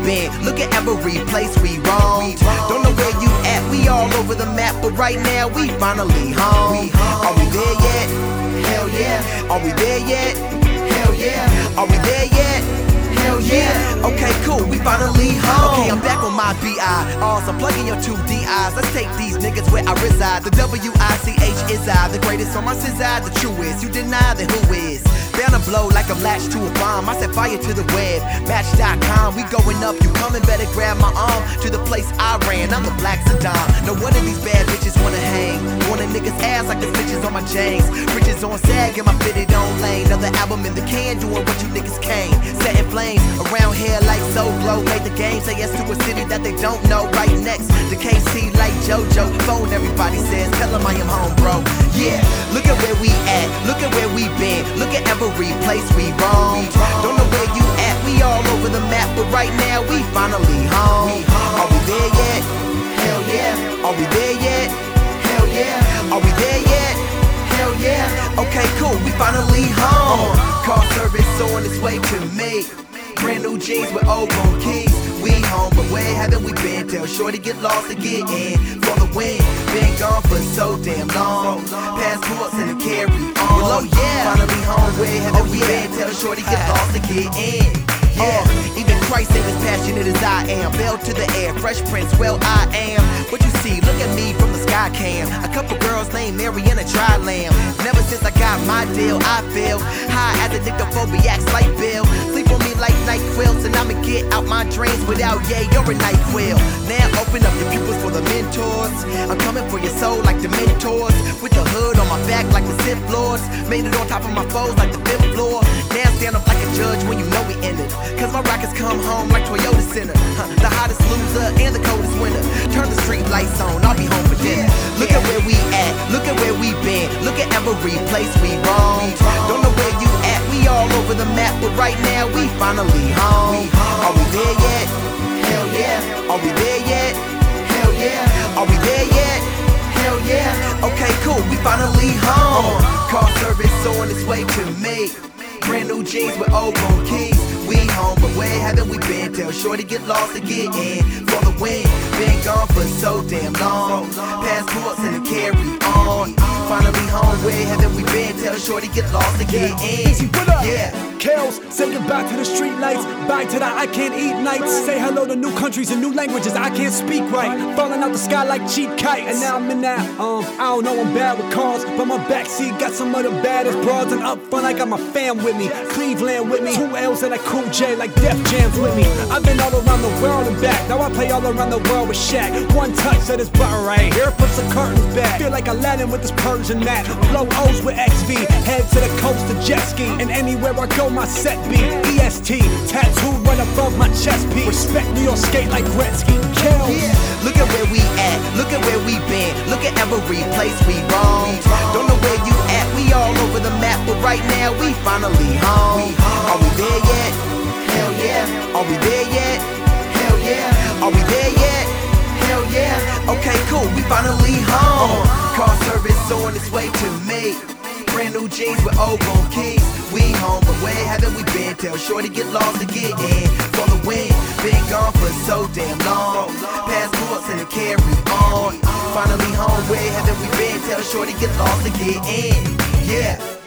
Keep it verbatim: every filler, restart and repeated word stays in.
been, look at every place we roamed. Don't know where you at, we all over the map, but right now we finally home. Are we there yet? Hell yeah. Are we there yet? Hell yeah. Are we there yet? Hell yeah. Okay, cool, we finally home. Okay, I'm back on my B I. Awesome, plugging your two D Is. Let's take these niggas where I reside. The W I C H is I, the greatest on my side, the truest. You deny, then who is? Down a blow like I'm latched to a bomb. I set fire to the web, match dot com. We going up, you coming, better grab my arm. To the place I ran, I'm the black Saddam. No one of these bad bitches wanna hang. Want a nigga's ass like the stitches on my jeans. Bridges on sag and my fitted on lane. Another album in the can, doing what you niggas can't. Setting flames around here like so glow. Made the game, say yes to a city that they don't know. Right next to K C like JoJo. Phone everybody says, tell them I am home, bro. Yeah, look at where we at, look at where we been. Look at every place we roamed. Don't know where you at, we all over the map, but right now we finally home. Are we there yet? Hell yeah. Are we there yet? Hell yeah. Are we there yet? Hell yeah. Okay, cool, we finally home. Car service on its way to me. Brand new jeans with old gold keys. We home, but where haven't we been? Tell shorty get lost to get in. For the win, been gone for so damn long. Passports and a carry on. Well, oh yeah, finally home, where haven't oh, we yeah. been? Tell shorty get lost to get in. Yeah, uh, even Christ ain't as passionate as I am. Bell to the air, Fresh Prince, well I am. What you see, look at me from the sky cam. A couple girls named Mariana Tri-Lamb. Never since I got my deal, I feel high as a dictophobiac, like Bill. Sleep on me like NyQuil, and I'ma get out my dreams without yeah, you're a NyQuil. Now open up your pupils for the mentors. I'm coming for your soul like the mentors. With the hood on my back like the Sith Lords. Made it on top of my foes like the fifth floor. Now stand up like a judge when you know we ended. Cause my rockets come home like Toyota Center. Huh, the hottest loser and the coldest winter. Turn the street lights on, I'll be home for dinner. Look at where we at, look at where we been. Look at every place we roamed. Don't know where you at, we all over the map, but right now we finally home. Are we there yet? Hell yeah. Are we there yet? Hell yeah. Are we there yet? Hell yeah. Okay, cool, we finally home. Car service on its way to me. Brand new jeans with old gold keys. We home, but where haven't we been? Tell shorty get lost to get in. For the win, been gone for so damn long. Passports and a carry on. Finally home, where haven't we been? Tell shorty get lost to get in. Easy, what up? Yeah. Kales, say goodbye to the street lights. Bye to the I can't eat nights. Say hello to new countries and new languages I can't speak right. Falling out the sky like cheap kites. And now I'm in that, um, I don't know, I'm bad with cars, but my backseat got some of the baddest broads. And up front I got my fam with me, Cleveland with me, two L's and a Cool J like Def Jam's with me. I've been all around the world and back. Now I play all around the world with Shaq. One touch of this button right here puts the curtains back. Feel like Aladdin with this Persian mat. Blow O's with X V, head to the coast to jet ski. And anywhere I go my set be E S T, tattoo right above my chest piece. Respect New York skate like Gretzky. Kills. Yeah. Look at where we at, look at where we been. Look at every place we roamed. Don't know where you at, we all over the map, but right now we finally home. Are we there yet? Hell yeah. Are we there yet? Hell yeah. Are we there yet? Hell yeah. Okay, cool, we finally home. Car service on its way to me. Brand new jeans with old gold keys. We home, but where haven't we been? Tell shorty get lost to get in. For the win, been gone for so damn long. Passports and a carry on. Finally home, where haven't we been? Tell shorty get lost to get in. Yeah.